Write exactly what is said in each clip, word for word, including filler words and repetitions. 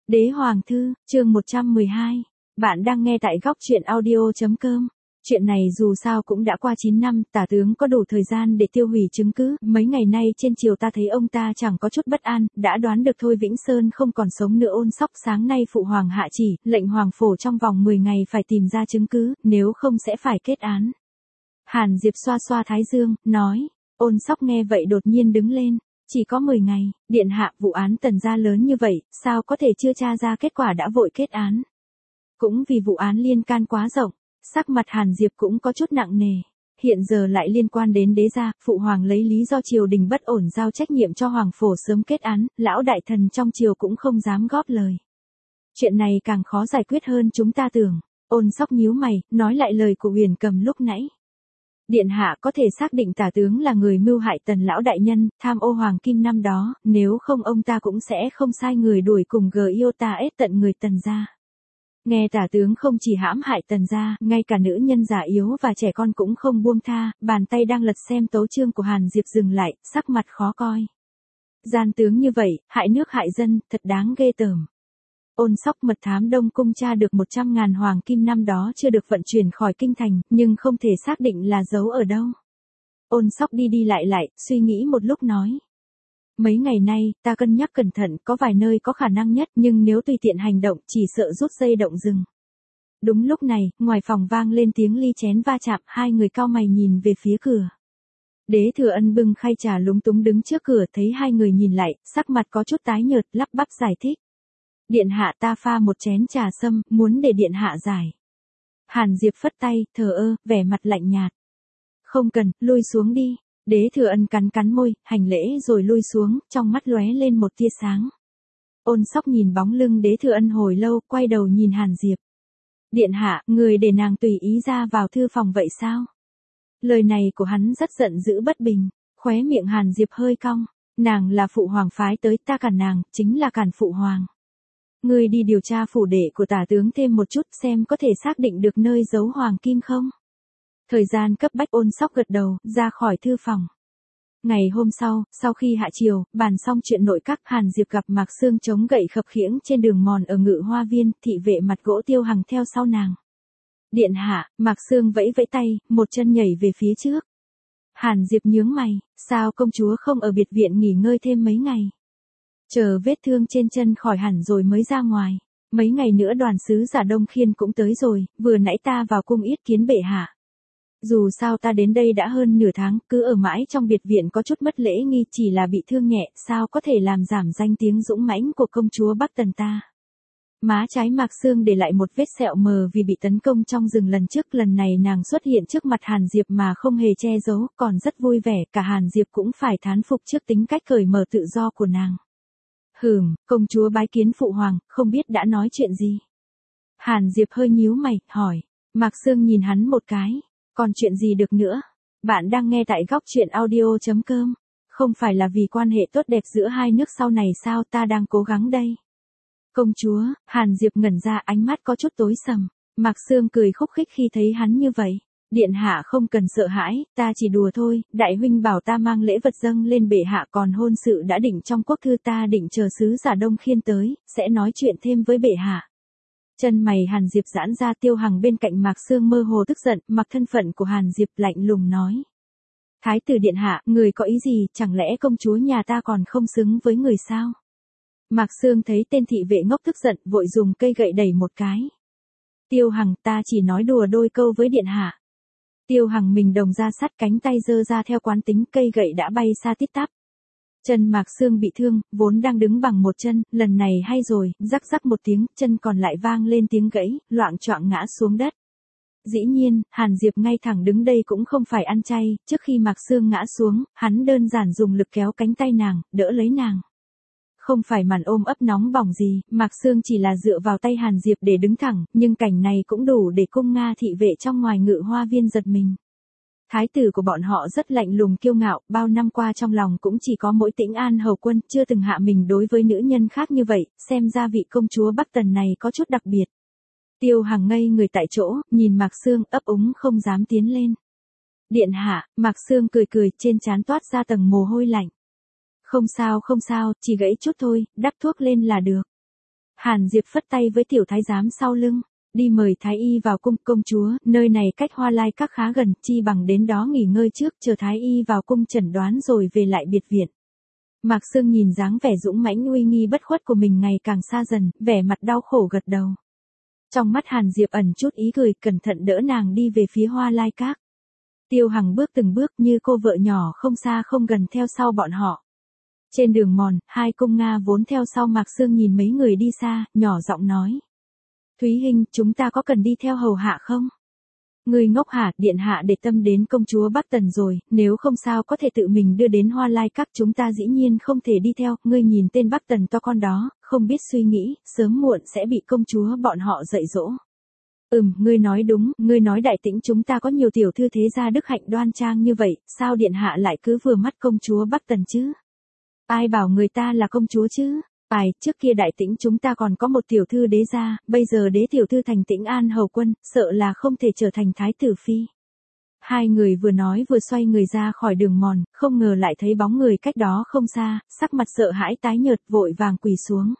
Đế Hoàng Thư, chương một trăm mười hai. Bạn đang nghe tại góc truyện audio.com. Chuyện này dù sao cũng đã qua chín năm, tả tướng có đủ thời gian để tiêu hủy chứng cứ. Mấy ngày nay trên triều ta thấy ông ta chẳng có chút bất an, đã đoán được Thôi Vĩnh Sơn không còn sống nữa. Ôn Sóc sáng nay phụ hoàng hạ chỉ, lệnh hoàng phổ trong vòng mười ngày phải tìm ra chứng cứ, nếu không sẽ phải kết án. Hàn Diệp xoa xoa thái dương, nói. Ôn Sóc nghe vậy đột nhiên đứng lên. Chỉ có mười ngày, điện hạ, vụ án Tần gia lớn như vậy, sao có thể chưa tra ra kết quả đã vội kết án. Cũng vì vụ án liên can quá rộng, sắc mặt Hàn Diệp cũng có chút nặng nề. Hiện giờ lại liên quan đến đế gia, phụ hoàng lấy lý do triều đình bất ổn giao trách nhiệm cho hoàng phổ sớm kết án, lão đại thần trong triều cũng không dám góp lời. Chuyện này càng khó giải quyết hơn chúng ta tưởng. Ôn Sóc nhíu mày, nói lại lời của Huyền Cầm lúc nãy. Điện hạ có thể xác định tả tướng là người mưu hại Tần lão đại nhân, tham ô hoàng kim năm đó, nếu không ông ta cũng sẽ không sai người đuổi cùng Giota ép tận người Tần gia. Nghe tả tướng không chỉ hãm hại Tần gia, ngay cả nữ nhân già yếu và trẻ con cũng không buông tha, bàn tay đang lật xem tấu chương của Hàn Diệp dừng lại, sắc mặt khó coi. Gian tướng như vậy, hại nước hại dân, thật đáng ghê tởm. Ôn Sóc mật thám Đông Cung tra được một trăm ngàn hoàng kim năm đó chưa được vận chuyển khỏi kinh thành, nhưng không thể xác định là giấu ở đâu. Ôn Sóc đi đi lại lại, suy nghĩ một lúc nói. Mấy ngày nay, ta cân nhắc cẩn thận, có vài nơi có khả năng nhất, nhưng nếu tùy tiện hành động, chỉ sợ rút dây động rừng. Đúng lúc này, ngoài phòng vang lên tiếng ly chén va chạm, hai người cau mày nhìn về phía cửa. Đế Thừa Ân bưng khay trà lúng túng đứng trước cửa, thấy hai người nhìn lại, sắc mặt có chút tái nhợt, lắp bắp giải thích. Điện hạ, ta pha một chén trà sâm, muốn để điện hạ giải. Hàn Diệp phất tay, thờ ơ, vẻ mặt lạnh nhạt. Không cần, lui xuống đi. Đế Thừa Ân cắn cắn môi, hành lễ rồi lui xuống, trong mắt lóe lên một tia sáng. Ôn Sóc nhìn bóng lưng Đế Thừa Ân hồi lâu, quay đầu nhìn Hàn Diệp. Điện hạ, người để nàng tùy ý ra vào thư phòng vậy sao? Lời này của hắn rất giận dữ bất bình, khóe miệng Hàn Diệp hơi cong. Nàng là phụ hoàng phái tới, ta cản nàng, chính là cản phụ hoàng. Ngươi đi điều tra phủ đệ của tả tướng thêm một chút xem có thể xác định được nơi giấu hoàng kim không? Thời gian cấp bách. Ôn Sóc gật đầu, ra khỏi thư phòng. Ngày hôm sau, sau khi hạ triều, bàn xong chuyện nội các, Hàn Diệp gặp Mạc Sương chống gậy khập khiễng trên đường mòn ở Ngự Hoa Viên, thị vệ mặt gỗ Tiêu Hằng theo sau nàng. Điện hạ, Mạc Sương vẫy vẫy tay, một chân nhảy về phía trước. Hàn Diệp nhướng mày, sao công chúa không ở biệt viện nghỉ ngơi thêm mấy ngày? Chờ vết thương trên chân khỏi hẳn rồi mới ra ngoài. Mấy ngày nữa đoàn sứ giả Đông Khiên cũng tới rồi, vừa nãy ta vào cung yết kiến bệ hạ. Dù sao ta đến đây đã hơn nửa tháng, cứ ở mãi trong biệt viện có chút mất lễ nghi, chỉ là bị thương nhẹ, sao có thể làm giảm danh tiếng dũng mãnh của công chúa Bắc Tần ta. Má trái Mạc Sương để lại một vết sẹo mờ vì bị tấn công trong rừng lần trước, lần này nàng xuất hiện trước mặt Hàn Diệp mà không hề che giấu, còn rất vui vẻ, cả Hàn Diệp cũng phải thán phục trước tính cách cởi mở tự do của nàng. Hừm, công chúa bái kiến phụ hoàng, không biết đã nói chuyện gì. Hàn Diệp hơi nhíu mày, hỏi. Mạc Sương nhìn hắn một cái. Còn chuyện gì được nữa? Bạn đang nghe tại góc truyện audio.com. Không phải là vì quan hệ tốt đẹp giữa hai nước sau này sao, ta đang cố gắng đây. Công chúa, Hàn Diệp ngẩn ra, ánh mắt có chút tối sầm. Mạc Sương cười khúc khích khi thấy hắn như vậy. Điện hạ không cần sợ hãi, ta chỉ đùa thôi, đại huynh bảo ta mang lễ vật dâng lên bệ hạ, còn hôn sự đã định trong quốc thư, ta định chờ sứ giả Đông Khiên tới, sẽ nói chuyện thêm với bệ hạ. Chân mày Hàn Diệp giãn ra. Tiêu Hằng bên cạnh Mạc Sương mơ hồ tức giận, mặc thân phận của Hàn Diệp lạnh lùng nói. Thái tử điện hạ, người có ý gì, chẳng lẽ công chúa nhà ta còn không xứng với người sao? Mạc Sương thấy tên thị vệ ngốc tức giận, vội dùng cây gậy đẩy một cái. Tiêu Hằng, ta chỉ nói đùa đôi câu với điện hạ. Tiêu Hằng mình đồng ra sắt, cánh tay giơ ra theo quán tính, cây gậy đã bay xa tít tắp. Chân Mạc Sương bị thương, vốn đang đứng bằng một chân, lần này hay rồi, rắc rắc một tiếng, chân còn lại vang lên tiếng gãy, loạng choạng ngã xuống đất. Dĩ nhiên, Hàn Diệp ngay thẳng đứng đây cũng không phải ăn chay, trước khi Mạc Sương ngã xuống, hắn đơn giản dùng lực kéo cánh tay nàng, đỡ lấy nàng. Không phải màn ôm ấp nóng bỏng gì, Mạc Sương chỉ là dựa vào tay Hàn Diệp để đứng thẳng, nhưng cảnh này cũng đủ để cung Nga thị vệ trong ngoài Ngự Hoa Viên giật mình. Thái tử của bọn họ rất lạnh lùng kiêu ngạo, bao năm qua trong lòng cũng chỉ có mỗi Tĩnh An hầu quân, chưa từng hạ mình đối với nữ nhân khác như vậy, xem ra vị công chúa Bắc Tần này có chút đặc biệt. Tiêu Hằng ngây người tại chỗ, nhìn Mạc Sương, ấp úng không dám tiến lên. Điện hạ, Mạc Sương cười cười, trên trán toát ra tầng mồ hôi lạnh. Không sao không sao, chỉ gãy chút thôi, đắp thuốc lên là được. Hàn Diệp phất tay với tiểu thái giám sau lưng, đi mời thái y vào cung. Công chúa, nơi này cách Hoa Lai Các khá gần, chi bằng đến đó nghỉ ngơi trước, chờ thái y vào cung chẩn đoán rồi về lại biệt viện. Mạc Sương nhìn dáng vẻ dũng mãnh uy nghi bất khuất của mình ngày càng xa dần, vẻ mặt đau khổ gật đầu. Trong mắt Hàn Diệp ẩn chút ý cười, cẩn thận đỡ nàng đi về phía Hoa Lai Các. Tiêu Hằng bước từng bước như cô vợ nhỏ không xa không gần theo sau bọn họ. Trên đường mòn, hai cung Nga vốn theo sau Mạc Sương nhìn mấy người đi xa, nhỏ giọng nói. Thúy Hinh, chúng ta có cần đi theo hầu hạ không? Người ngốc hả, điện hạ để tâm đến công chúa Bắc Tần rồi, nếu không sao có thể tự mình đưa đến Hoa Lai Các, chúng ta dĩ nhiên không thể đi theo. Ngươi nhìn tên Bắc Tần to con đó, không biết suy nghĩ, sớm muộn sẽ bị công chúa bọn họ dạy dỗ. Ừm, ngươi nói đúng, ngươi nói Đại Tĩnh chúng ta có nhiều tiểu thư thế gia đức hạnh đoan trang như vậy, sao điện hạ lại cứ vừa mắt công chúa Bắc Tần chứ? Ai bảo người ta là công chúa chứ? Phải, trước kia Đại Tĩnh chúng ta còn có một tiểu thư đế gia, bây giờ đế tiểu thư thành Tĩnh An hầu quân, sợ là không thể trở thành thái tử phi. Hai người vừa nói vừa xoay người ra khỏi đường mòn, không ngờ lại thấy bóng người cách đó không xa, sắc mặt sợ hãi tái nhợt, vội vàng quỳ xuống.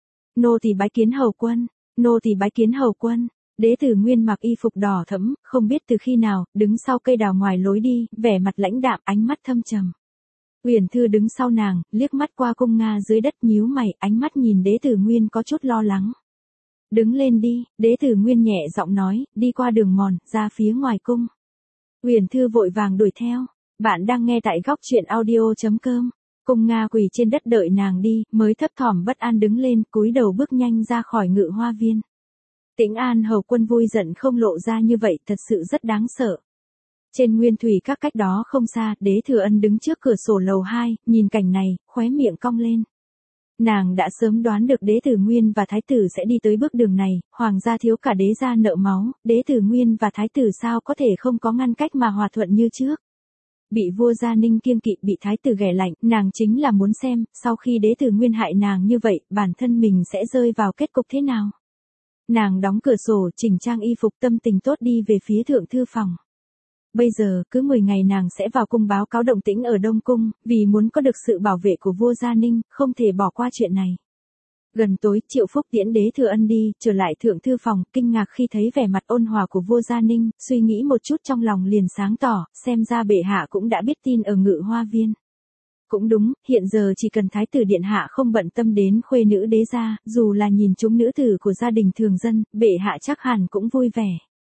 Nô tỳ bái kiến hầu quân, nô tỳ bái kiến hầu quân. Đế tử Nguyên mặc y phục đỏ thẫm, không biết từ khi nào, đứng sau cây đào ngoài lối đi, vẻ mặt lãnh đạm, ánh mắt thâm trầm. Uyển Thư đứng sau nàng, liếc mắt qua cung Nga dưới đất nhíu mày, ánh mắt nhìn đế tử Nguyên có chút lo lắng. Đứng lên đi, đế tử Nguyên nhẹ giọng nói, đi qua đường mòn, ra phía ngoài cung. Uyển Thư vội vàng đuổi theo. Bạn đang nghe tại góc truyện audio chấm com. Cung Nga quỳ trên đất đợi nàng đi, mới thấp thỏm bất an đứng lên, cúi đầu bước nhanh ra khỏi Ngự Hoa Viên. Tĩnh An hầu quân vui giận không lộ ra như vậy, thật sự rất đáng sợ. Trên nguyên thủy các cách đó không xa, Đế Thừa Ân đứng trước cửa sổ lầu hai, nhìn cảnh này, khóe miệng cong lên. Nàng đã sớm đoán được Đế Tử Nguyên và Thái tử sẽ đi tới bước đường này, hoàng gia thiếu cả đế gia nợ máu, Đế Tử Nguyên và Thái tử sao có thể không có ngăn cách mà hòa thuận như trước. Bị vua Gia Ninh kiêng kỵ, bị thái tử ghẻ lạnh, nàng chính là muốn xem, sau khi Đế Tử Nguyên hại nàng như vậy, bản thân mình sẽ rơi vào kết cục thế nào. Nàng đóng cửa sổ, chỉnh trang y phục, tâm tình tốt đi về phía thượng thư phòng. Bây giờ, cứ mười ngày nàng sẽ vào cung báo cáo động tĩnh ở Đông Cung, vì muốn có được sự bảo vệ của vua Gia Ninh, không thể bỏ qua chuyện này. Gần tối, Triệu Phúc tiễn Đế Thừa Ân đi, trở lại thượng thư phòng, kinh ngạc khi thấy vẻ mặt ôn hòa của vua Gia Ninh, suy nghĩ một chút trong lòng liền sáng tỏ, xem ra bệ hạ cũng đã biết tin ở Ngự Hoa Viên. Cũng đúng, hiện giờ chỉ cần thái tử điện hạ không bận tâm đến khuê nữ đế gia, dù là nhìn chúng nữ tử của gia đình thường dân, bệ hạ chắc hẳn cũng vui vẻ.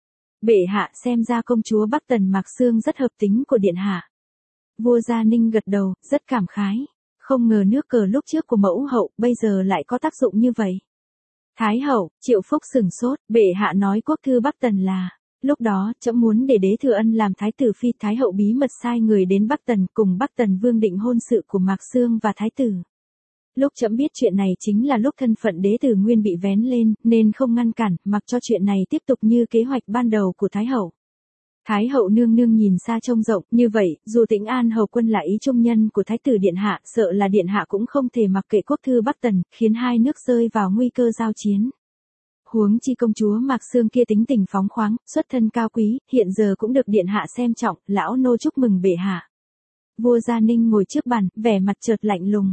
Bệ hạ, xem ra công chúa Bắc Tần Mạc Sương rất hợp tính của điện hạ. Vua Gia Ninh gật đầu, rất cảm khái. Không ngờ nước cờ lúc trước của mẫu hậu, bây giờ lại có tác dụng như vậy. Thái hậu, Triệu Phúc sừng sốt, bệ hạ nói quốc thư Bắc Tần là... Lúc đó, trẫm muốn để Đế Thừa Ân làm thái tử phi, Thái hậu bí mật sai người đến Bắc Tần cùng Bắc Tần vương định hôn sự của Mạc Sương và thái tử. Lúc trẫm biết chuyện này chính là lúc thân phận Đế Tử Nguyên bị vén lên, nên không ngăn cản, mặc cho chuyện này tiếp tục như kế hoạch ban đầu của Thái hậu. Thái hậu nương nương nhìn xa trông rộng, như vậy, dù Tĩnh An hầu quân là ý trung nhân của Thái tử điện hạ, sợ là điện hạ cũng không thể mặc kệ quốc thư Bắc Tần, khiến hai nước rơi vào nguy cơ giao chiến. Huống chi công chúa Mạc Sương kia tính tình phóng khoáng, xuất thân cao quý, hiện giờ cũng được điện hạ xem trọng, lão nô chúc mừng bệ hạ. Vua Gia Ninh ngồi trước bàn, vẻ mặt chợt lạnh lùng.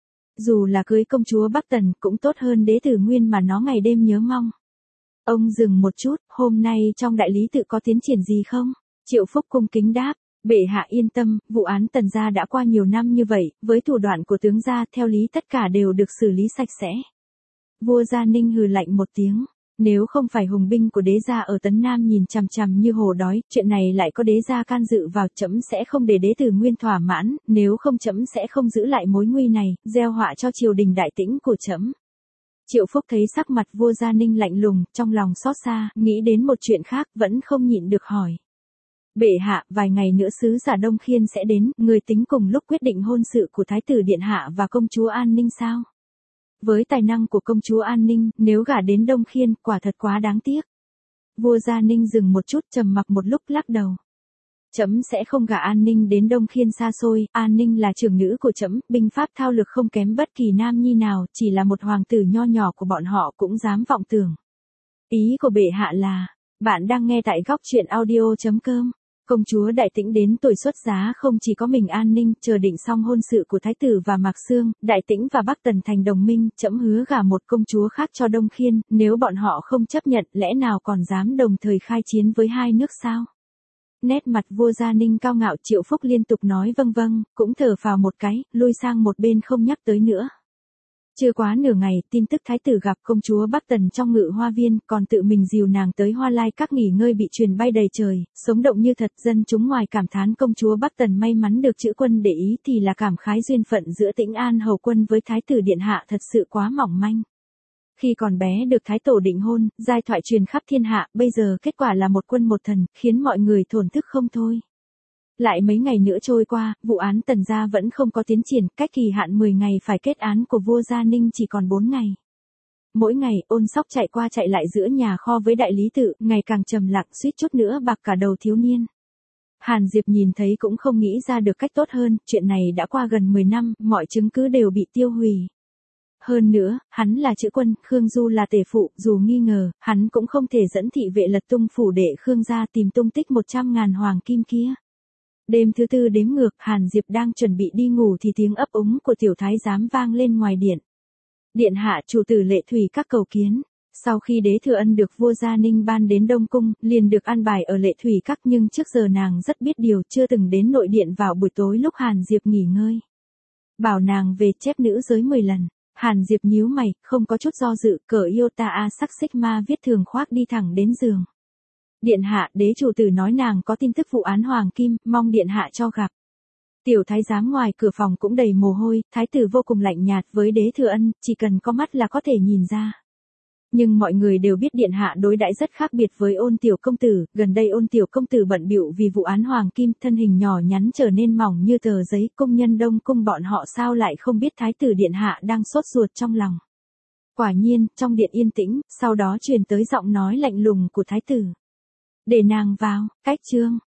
Dù là cưới công chúa Bắc Tần cũng tốt hơn Đế Tử Nguyên mà nó ngày đêm nhớ mong. Ông dừng một chút, hôm nay trong đại lý tự có tiến triển gì không? Triệu Phúc cung kính đáp, bệ hạ yên tâm, vụ án Tần gia đã qua nhiều năm như vậy, với thủ đoạn của tướng gia theo lý tất cả đều được xử lý sạch sẽ. Vua Gia Ninh hừ lạnh một tiếng, nếu không phải hùng binh của đế gia ở Tấn Nam nhìn chằm chằm như hổ đói, chuyện này lại có đế gia can dự vào, trẫm sẽ không để Đế Tử Nguyên thỏa mãn, nếu không trẫm sẽ không giữ lại mối nguy này, gieo họa cho triều đình Đại Tĩnh của trẫm. Triệu Phúc thấy sắc mặt vua Gia Ninh lạnh lùng, trong lòng xót xa, nghĩ đến một chuyện khác, vẫn không nhịn được hỏi. Bệ hạ, vài ngày nữa sứ giả Đông Khiên sẽ đến, người tính cùng lúc quyết định hôn sự của Thái tử điện hạ và công chúa An Ninh sao? Với tài năng của công chúa An Ninh, nếu gả đến Đông Khiên, quả thật quá đáng tiếc. Vua Gia Ninh dừng một chút, trầm mặc một lúc, lắc đầu. Trẫm sẽ không gả An Ninh đến Đông Khiên xa xôi, An Ninh là trưởng nữ của trẫm, binh pháp thao lược không kém bất kỳ nam nhi nào, chỉ là một hoàng tử nho nhỏ của bọn họ cũng dám vọng tưởng. Ý của bệ hạ là, bạn đang nghe tại góc truyện audio chấm com. Công chúa Đại Tĩnh đến tuổi xuất giá không chỉ có mình an ninh, chờ định xong hôn sự của thái tử và Mạc Xương, Đại Tĩnh và Bắc Tần thành đồng minh, trẫm hứa gả một công chúa khác cho Đông Khiên, nếu bọn họ không chấp nhận, lẽ nào còn dám đồng thời khai chiến với hai nước sao? Nét mặt vua Gia Ninh cao ngạo, Triệu Phúc liên tục nói vâng vâng, cũng thở phào một cái, lui sang một bên không nhắc tới nữa. Chưa quá nửa ngày, tin tức thái tử gặp công chúa Bắc Tần trong Ngự Hoa Viên, còn tự mình dìu nàng tới Hoa Lai Các nghỉ ngơi bị truyền bay đầy trời, sống động như thật. Dân chúng ngoài cảm thán công chúa Bắc Tần may mắn được chữ quân để ý thì là cảm khái duyên phận giữa Tĩnh An hầu quân với thái tử điện hạ thật sự quá mỏng manh. Khi còn bé được thái tổ định hôn, giai thoại truyền khắp thiên hạ, bây giờ kết quả là một quân một thần, khiến mọi người thổn thức không thôi. Lại mấy ngày nữa trôi qua, vụ án Tần gia vẫn không có tiến triển, cách kỳ hạn mười ngày phải kết án của vua Gia Ninh chỉ còn bốn ngày. Mỗi ngày, Ôn Sóc chạy qua chạy lại giữa nhà kho với đại lý tự, ngày càng trầm lặng, suýt chút nữa bạc cả đầu thiếu niên. Hàn Diệp nhìn thấy cũng không nghĩ ra được cách tốt hơn, chuyện này đã qua gần mười năm, mọi chứng cứ đều bị tiêu hủy. Hơn nữa, hắn là chữ quân, Khương Du là tể phụ, dù nghi ngờ, hắn cũng không thể dẫn thị vệ lật tung phủ đệ Khương gia tìm tung tích một trăm ngàn hoàng kim kia. Đêm thứ tư đếm ngược, Hàn Diệp đang chuẩn bị đi ngủ thì tiếng ấp úng của tiểu thái giám vang lên ngoài điện. Điện hạ chủ tử Lệ Thủy Các cầu kiến. Sau khi Đế Thừa Ân được vua Gia Ninh ban đến Đông Cung, liền được an bài ở Lệ Thủy Các, nhưng trước giờ nàng rất biết điều, chưa từng đến nội điện vào buổi tối lúc Hàn Diệp nghỉ ngơi. Bảo nàng về chép nữ giới mười lần. Hàn Diệp nhíu mày, không có chút do dự, cởi Iota A sắc xích ma viết thường khoác đi thẳng đến giường. Điện hạ, đế chủ tử nói nàng có tin tức vụ án Hoàng Kim, mong điện hạ cho gặp. Tiểu thái giám ngoài cửa phòng cũng đầy mồ hôi, thái tử vô cùng lạnh nhạt với Đế Thừa Ân, chỉ cần có mắt là có thể nhìn ra. Nhưng mọi người đều biết điện hạ đối đãi rất khác biệt với Ôn tiểu công tử, gần đây Ôn tiểu công tử bận bịu vì vụ án Hoàng Kim, thân hình nhỏ nhắn trở nên mỏng như tờ giấy, công nhân Đông Cung bọn họ sao lại không biết thái tử điện hạ đang sốt ruột trong lòng. Quả nhiên, trong điện yên tĩnh, sau đó truyền tới giọng nói lạnh lùng của thái tử. Để nàng vào, cách chương.